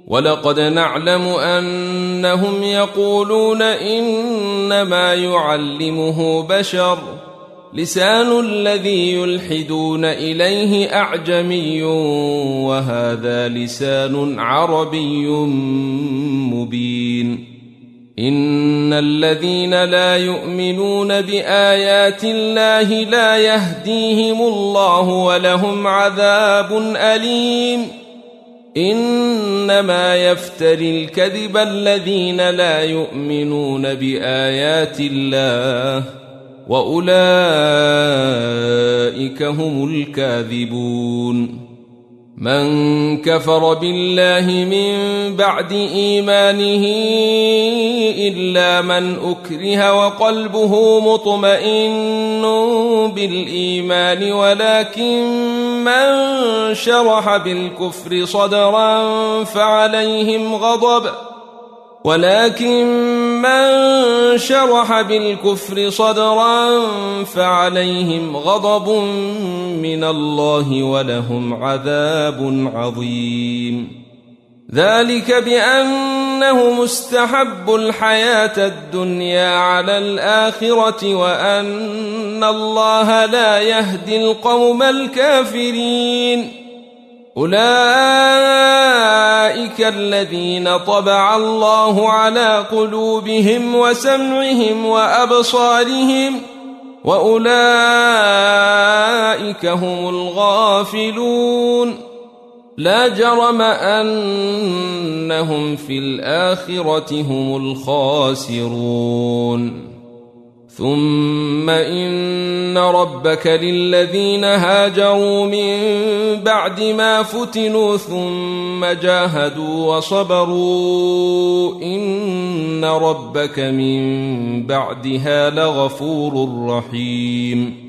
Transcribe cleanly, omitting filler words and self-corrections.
ولقد نعلم أنهم يقولون إنما يعلمه بشر لسان الذي يلحدون إليه أعجمي وهذا لسان عربي مبين إن الذين لا يؤمنون بآيات الله لا يهديهم الله ولهم عذاب أليم إنما يفتري الكذب الذين لا يؤمنون بآيات الله وأولئك هم الكاذبون من كفر بالله من بعد إيمانه إلا من أكره وقلبه مطمئن بالإيمان ولكن من شرح بالكفر صدرا فعليهم غضب من الله ولهم عذاب عظيم ذلك بأنه مستحب الحياة الدنيا على الآخرة وأن الله لا يهدي القوم الكافرين أولئك الذين طبع الله على قلوبهم وسمعهم وأبصارهم وأولئك هم الغافلون لا جرم أنهم في الآخرة هم الخاسرون ثم إن ربك للذين هاجروا من بعد ما فتنوا ثم جاهدوا وصبروا إن ربك من بعدها لغفور رحيم